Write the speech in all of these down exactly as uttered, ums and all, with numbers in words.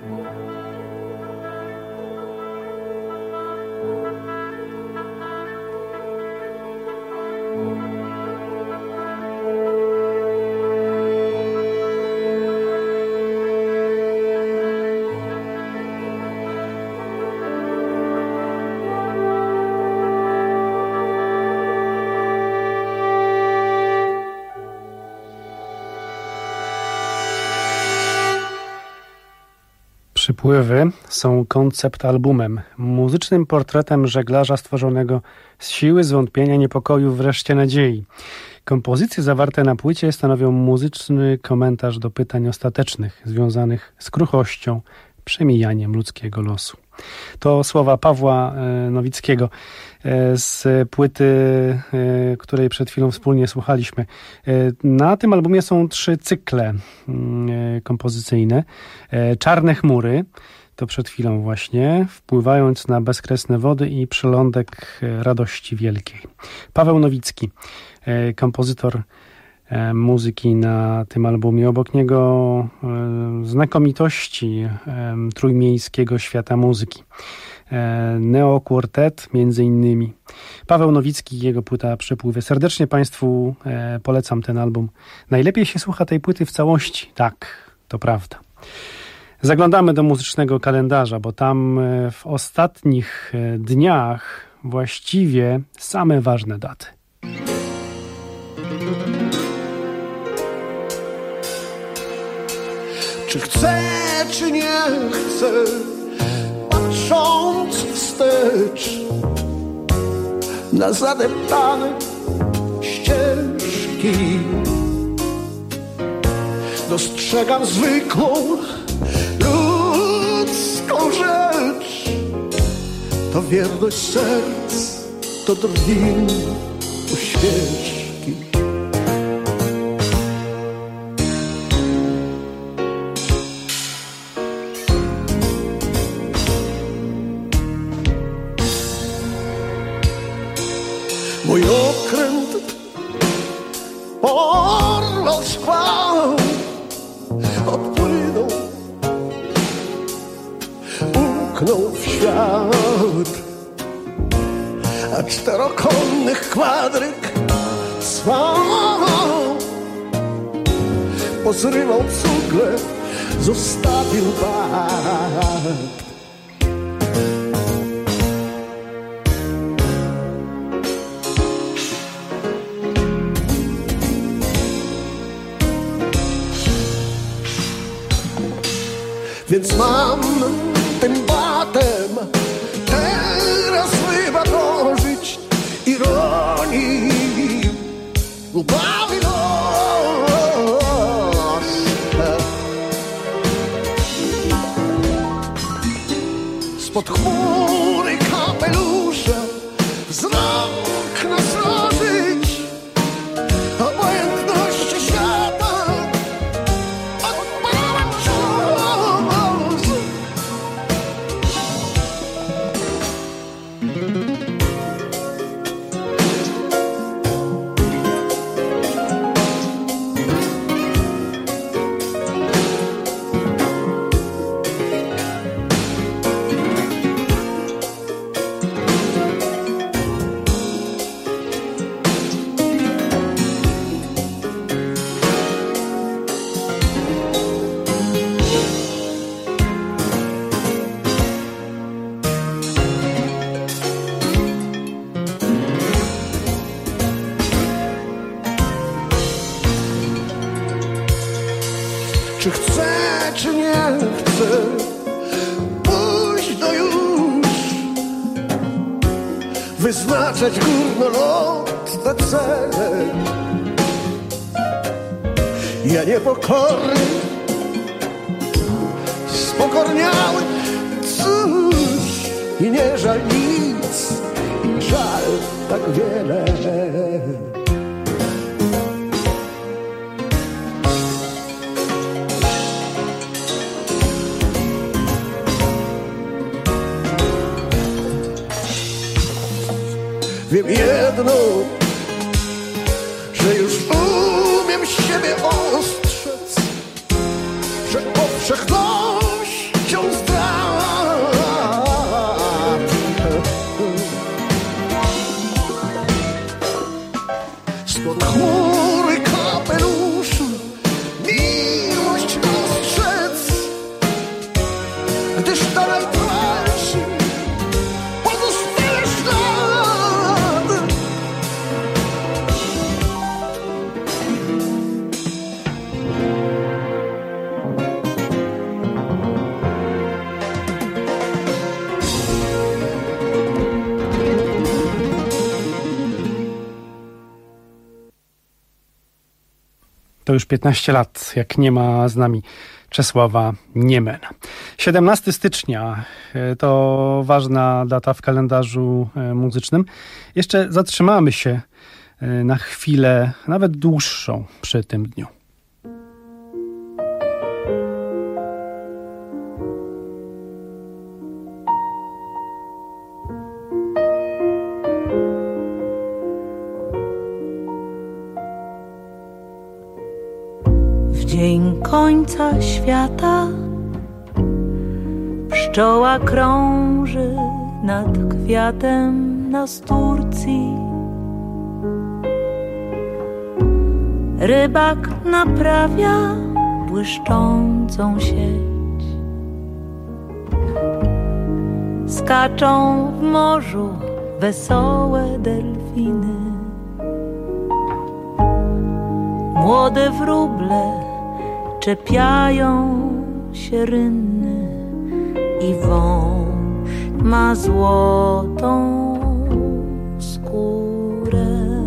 Przypływy są koncept albumem, muzycznym portretem żeglarza stworzonego z siły, zwątpienia, niepokoju, wreszcie nadziei. Kompozycje zawarte na płycie stanowią muzyczny komentarz do pytań ostatecznych, związanych z kruchością, przemijaniem ludzkiego losu. To słowa Pawła Nowickiego z płyty, której przed chwilą wspólnie słuchaliśmy. Na tym albumie są trzy cykle kompozycyjne. Czarne chmury, to przed chwilą właśnie, wpływając na bezkresne wody i przylądek radości wielkiej. Paweł Nowicki, kompozytor muzyki na tym albumie. Obok niego znakomitości trójmiejskiego świata muzyki. Neo Quartet między innymi. Paweł Nowicki i jego płyta Przepływy. Serdecznie Państwu polecam ten album. Najlepiej się słucha tej płyty w całości. Tak, to prawda. Zaglądamy do muzycznego kalendarza, bo tam w ostatnich dniach właściwie same ważne daty. Czy chcę, czy nie chcę, patrząc wstecz na zadeptane ścieżki, dostrzegam zwykłą ludzką rzecz. To wierność serc, to drwin uśpieszki. Mój okręt porwał szkwał, odpłynął, umknął w świat, a czterokonnych kwadryk cwał, pozrywał cugle, zostawił bat. Więc mam tym batem teraz wybatorzyć ironii, ubawi los. Spod chmury kapelusza wzrok nasrożyć obojętności świata. Czy chcę, czy nie chcę pójść do już, wyznaczać górnolotne cele. Ja niepokorny, spokorniały, cóż, i nie żal nic, i żal tak wiele. Wiem jedno, że już umiem siebie ostrzec, że powszechności miłością strat. Spod chmury kapeluszu miłość ostrzec, gdyż ta najtrwalszy pozostawia ślad. To już piętnaście lat, jak nie ma z nami Czesława Niemena. siedemnastego stycznia to ważna data w kalendarzu muzycznym. Jeszcze zatrzymamy się na chwilę, nawet dłuższą, przy tym dniu. Dzień końca świata, pszczoła krąży nad kwiatem na Sturcji. Rybak naprawia błyszczącą sieć. Skaczą w morzu wesołe delfiny. Młode wróble czepiają się rynny i wąż ma złotą skórę,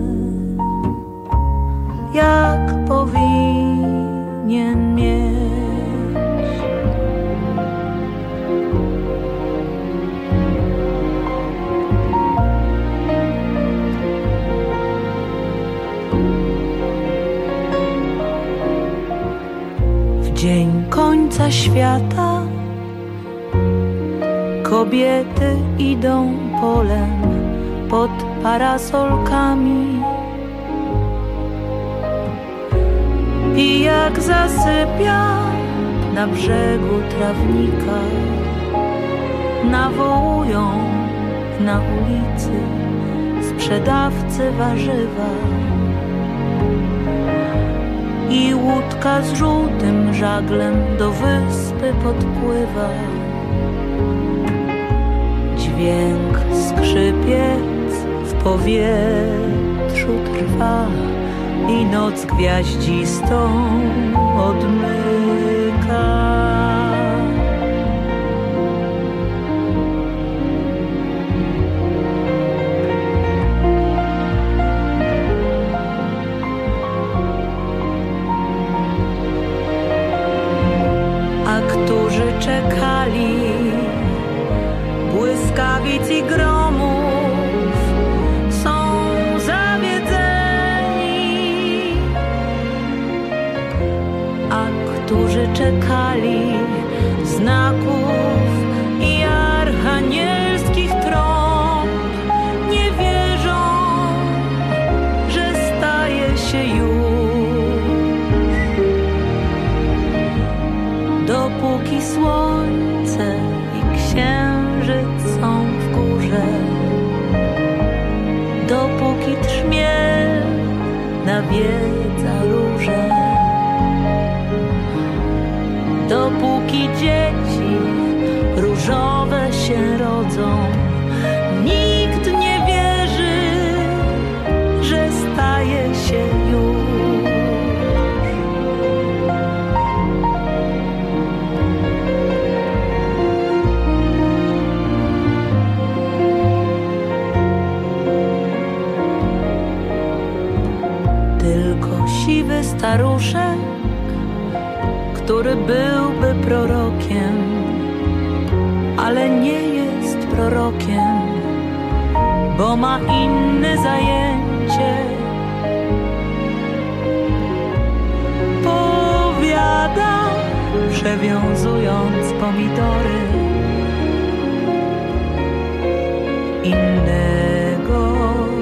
jak powinien mieć. Dzień końca świata, kobiety idą polem pod parasolkami. Pijak zasypia na brzegu trawnika. Nawołują na ulicy sprzedawcy warzywa. I łódka z żółtym żaglem do wyspy podpływa. Dźwięk skrzypiec w powietrzu trwa i noc gwiaździstą odmyka. Czekali błyskawic i gromów, są zawiedzeni, a którzy czekali znaków i archanielskich trąb, nie wierzą, że staje się już. Dopóki słońce i księżyc są w górze, dopóki trzmiel nawiedza róże, dopóki dzieci różowe się rodzą, nikt nie wierzy, że staje się już. Siwy staruszek, który byłby prorokiem, ale nie jest prorokiem, bo ma inne zajęcie. Powiada, przewiązując pomidory, innego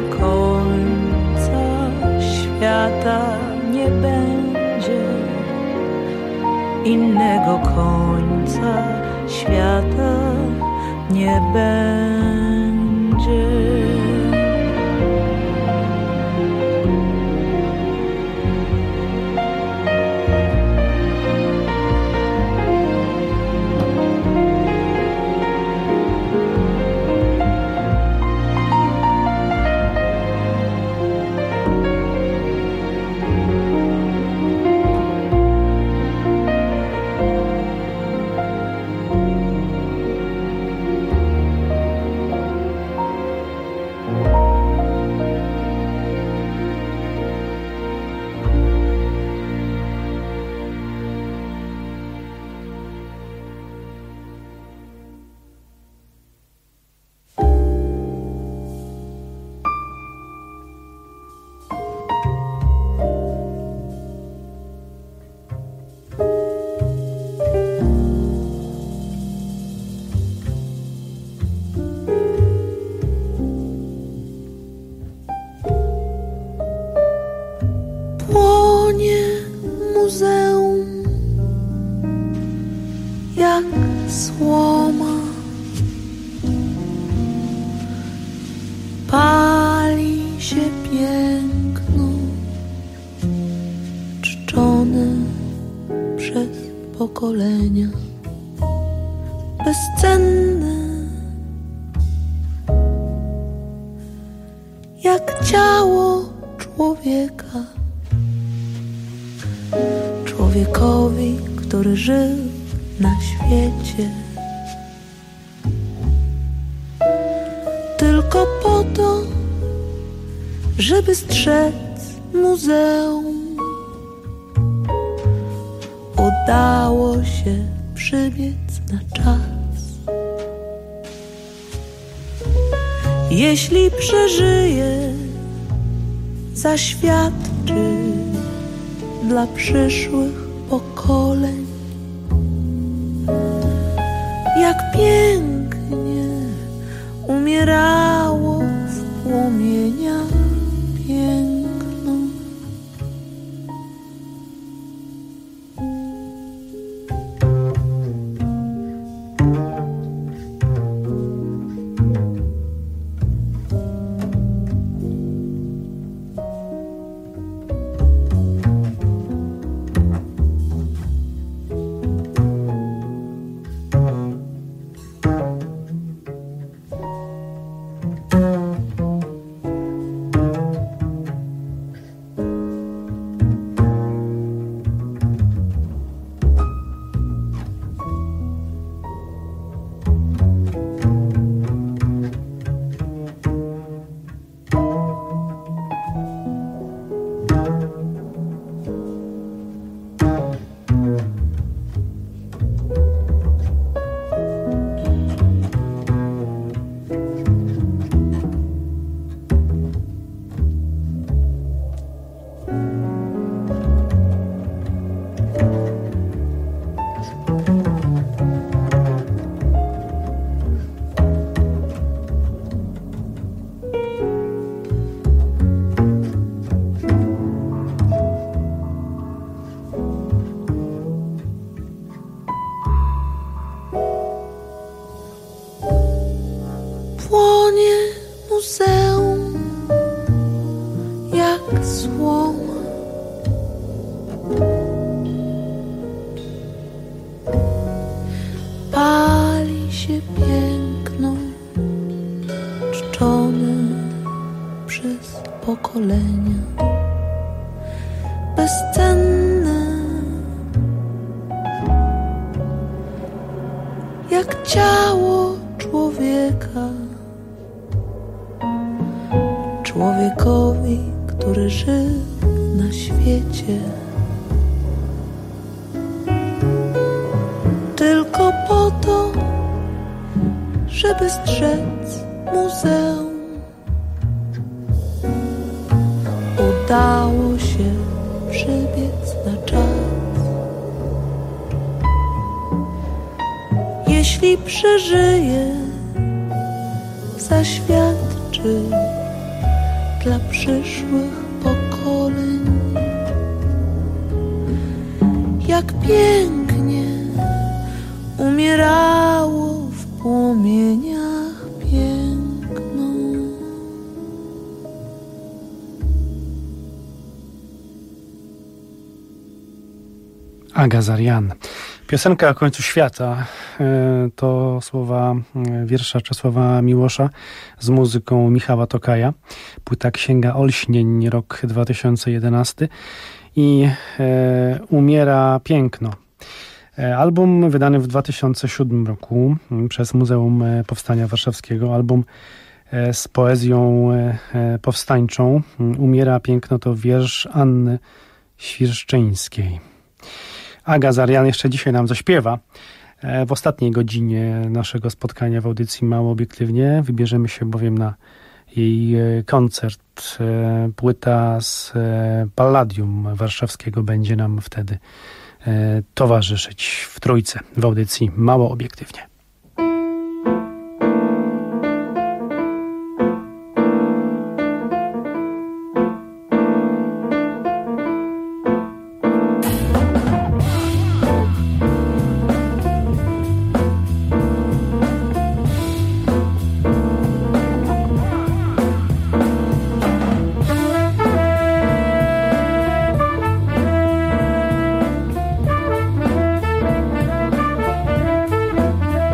końca świata nie będzie, innego końca świata nie będzie. Słoma pali się piękno, czczone przez pokolenia, bezcenne jak ciało człowieka, człowiekowi, który żył na świecie tylko po to, żeby strzec muzeum. Udało się przybiec na czas. Jeśli przeżyje, zaświadczy dla przyszłych pokoleń, jak pięknie umierało w płomieniach piękno. Jak ciało człowieka, człowiekowi, który żył na świecie tylko po to, żeby strzec muzeum. Udało się przybiec na czas. Jeśli przeżyje, zaświadczy dla przyszłych pokoleń, jak pięknie umiera Aga Zarian. Piosenka o końcu świata to słowa wiersza Czesława Miłosza z muzyką Michała Tokaja. Płyta Księga Olśnień, rok dwa tysiące jedenasty i e, Umiera piękno. Album wydany w dwa tysiące siódmym roku przez Muzeum Powstania Warszawskiego. Album z poezją powstańczą. Umiera piękno to wiersz Anny Świerszczyńskiej. Aga Zarian jeszcze dzisiaj nam zaśpiewa. W ostatniej godzinie naszego spotkania w audycji Mało Obiektywnie wybierzemy się bowiem na jej koncert. Płyta z Palladium Warszawskiego będzie nam wtedy towarzyszyć w Trójce w audycji Mało Obiektywnie. Thank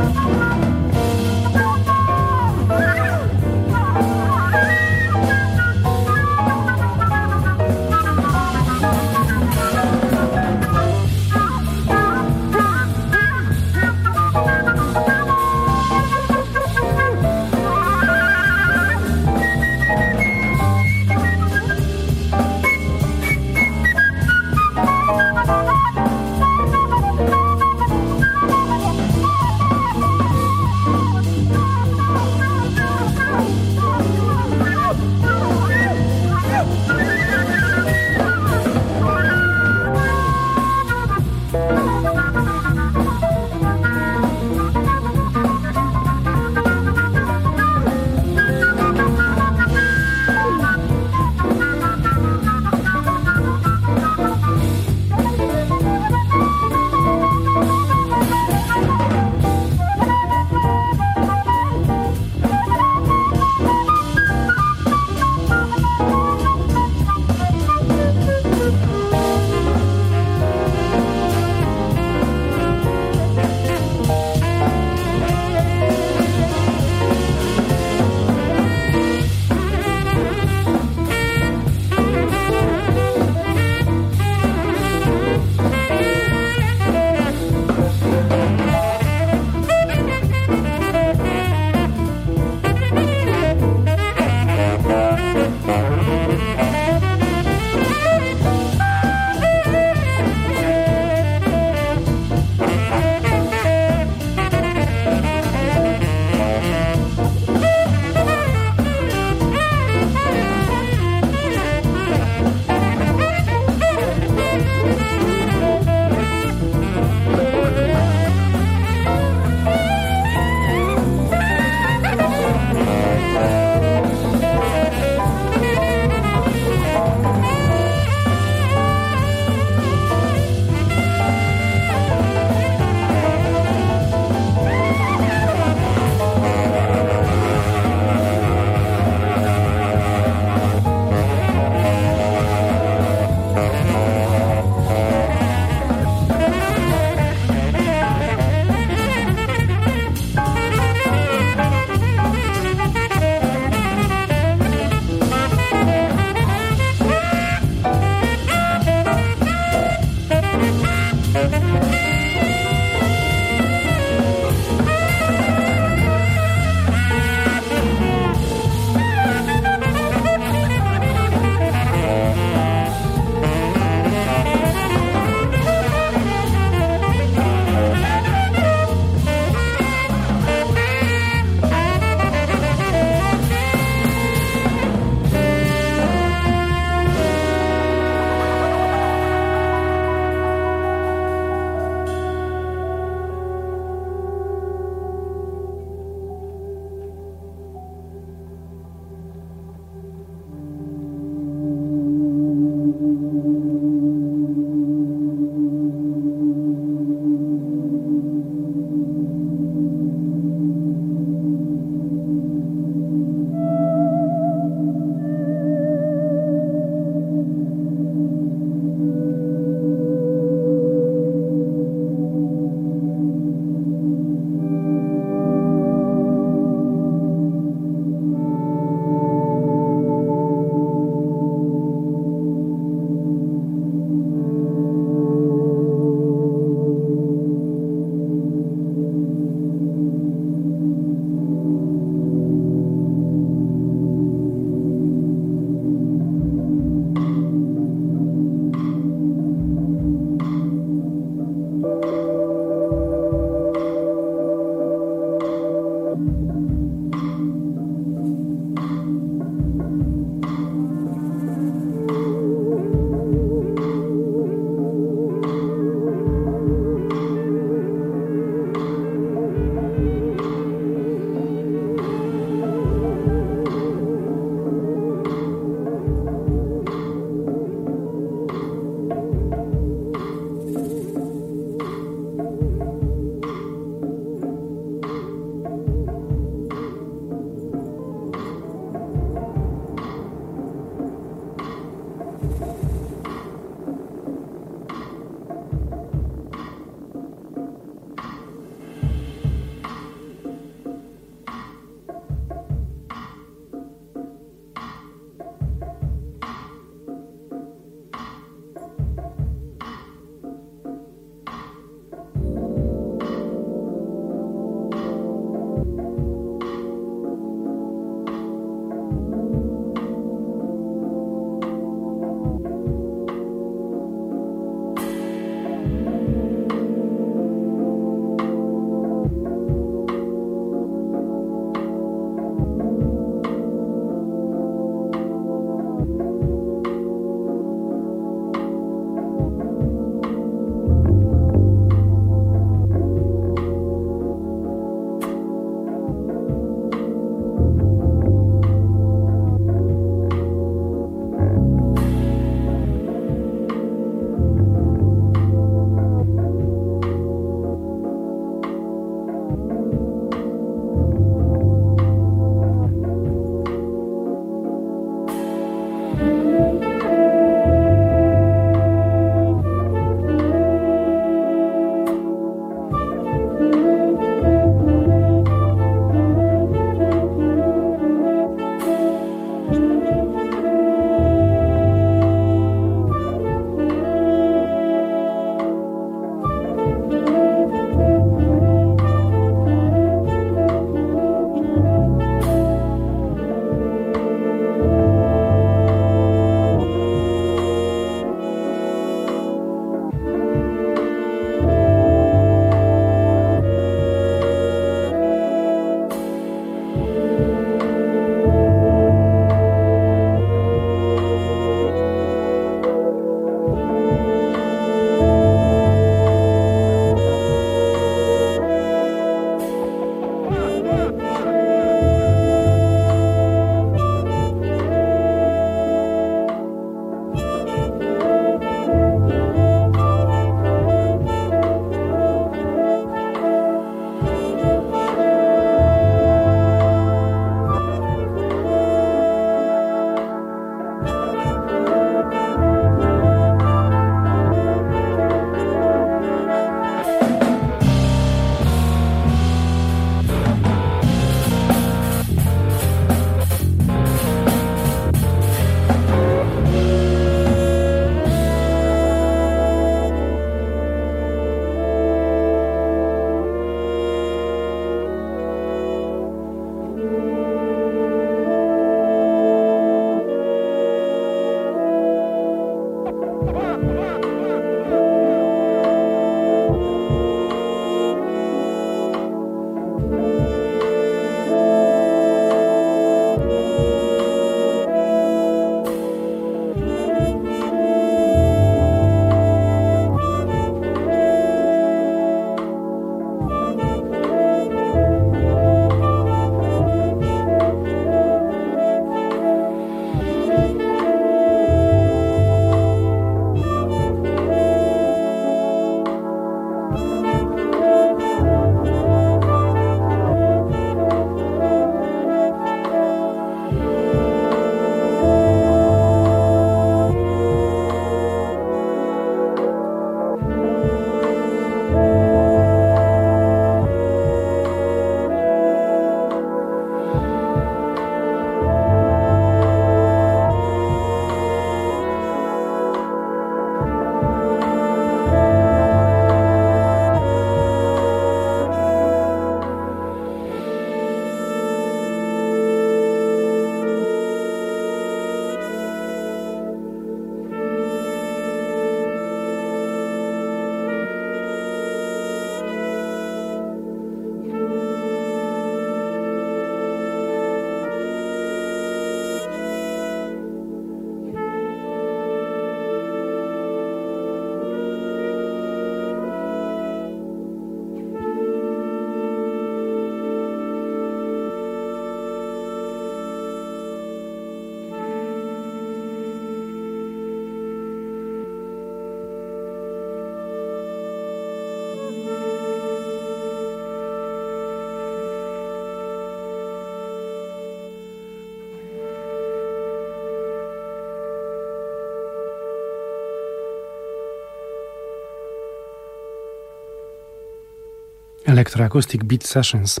Electroacoustic Beat Sessions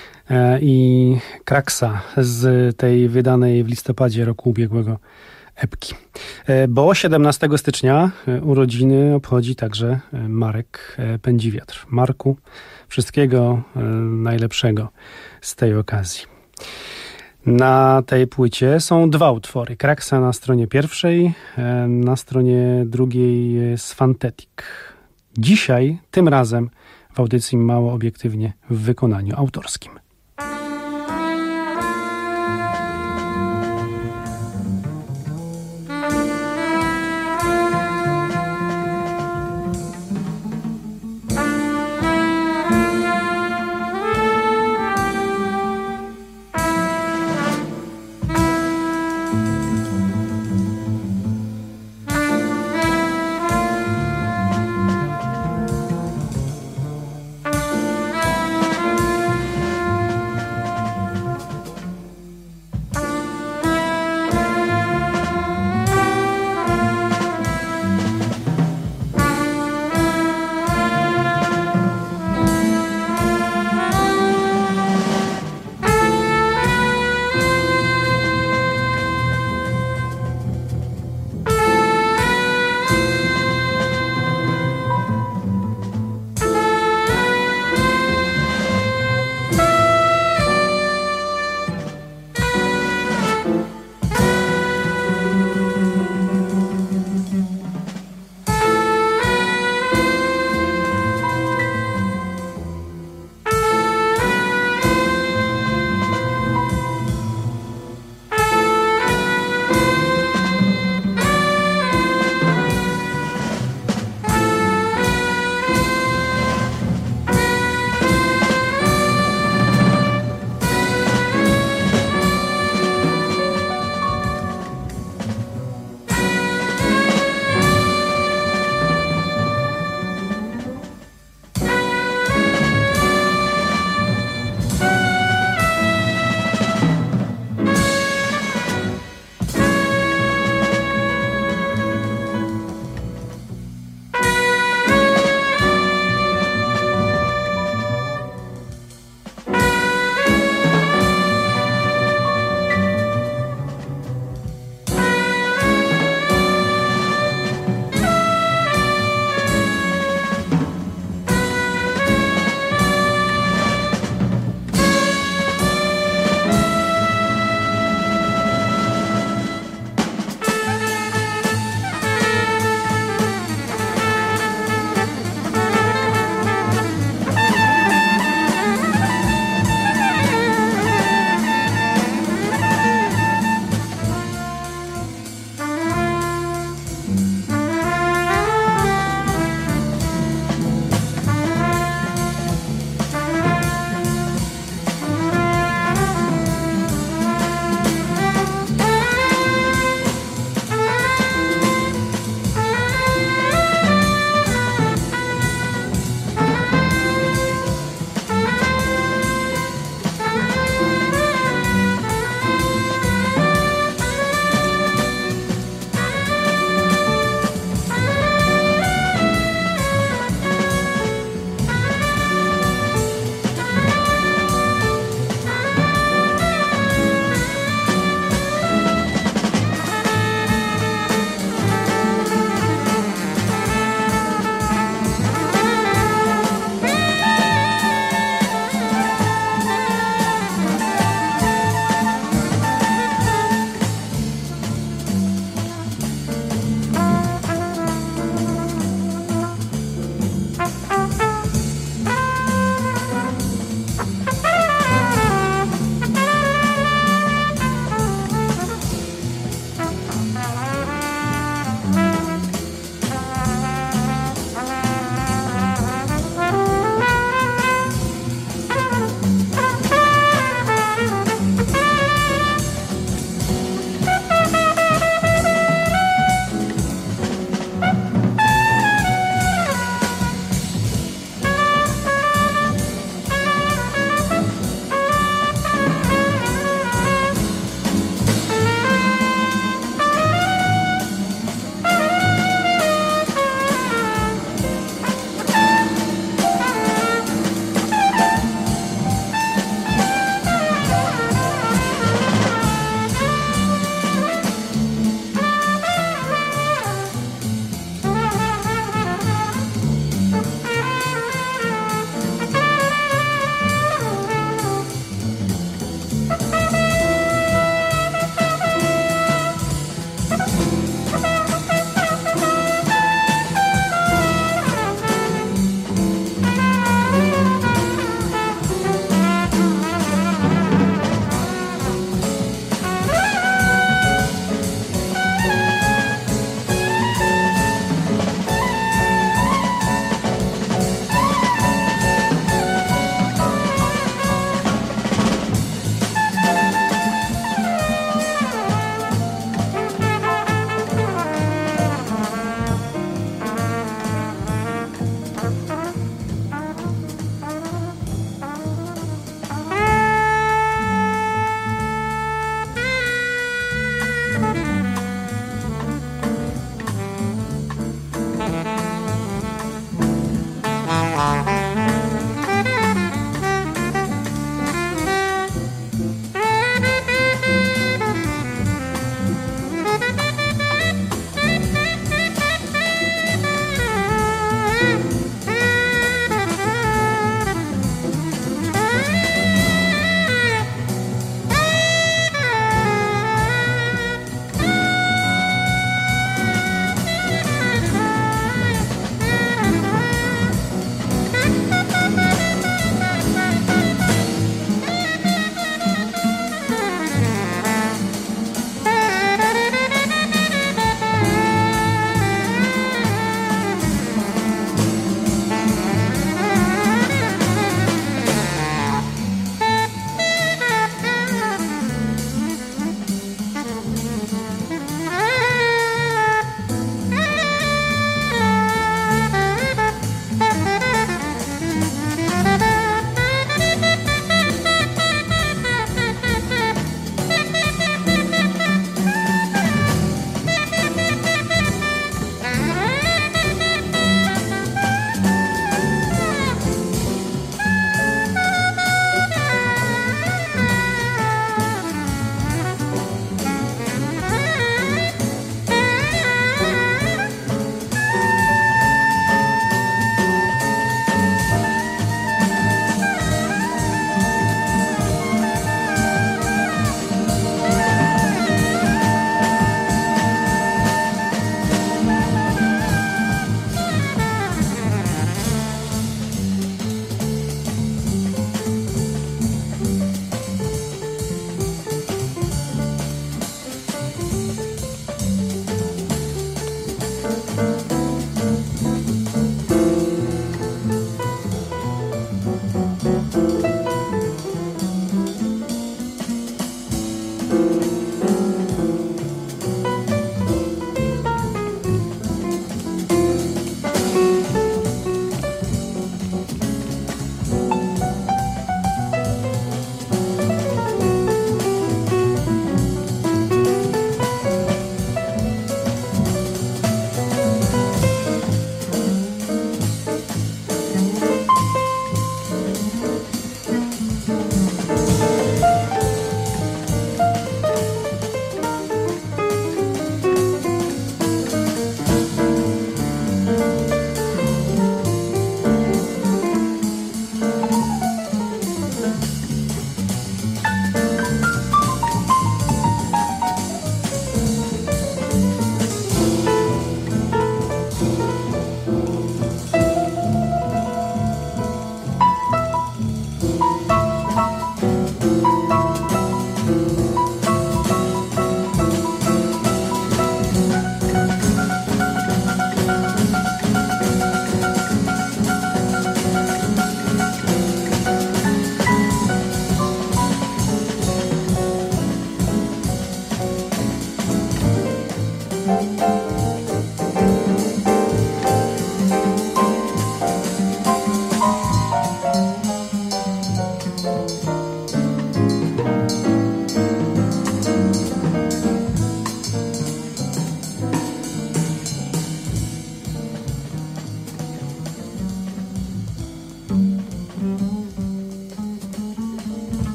i Kraksa z tej wydanej w listopadzie roku ubiegłego epki. Bo siedemnastego stycznia urodziny obchodzi także Marek Pędziwiatr. Marku, wszystkiego najlepszego z tej okazji. Na tej płycie są dwa utwory. Kraksa na stronie pierwszej, na stronie drugiej jest Fantetic. Dzisiaj, tym razem w audycji Mało Obiektywnie w wykonaniu autorskim.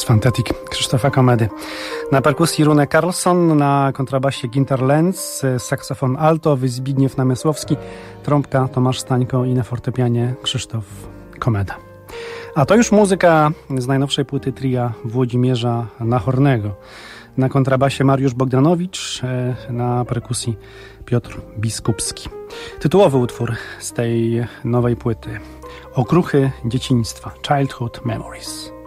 z Fantetic Krzysztofa Komedy. Na perkusji Rune Karlsson, na kontrabasie Ginter Lenz, saksofon altowy Zbigniew Namysłowski, trąbka Tomasz Stańko i na fortepianie Krzysztof Komeda. A to już muzyka z najnowszej płyty tria Włodzimierza Nachornego. Na kontrabasie Mariusz Bogdanowicz, na perkusji Piotr Biskupski. Tytułowy utwór z tej nowej płyty. Okruchy dzieciństwa. Childhood Memories.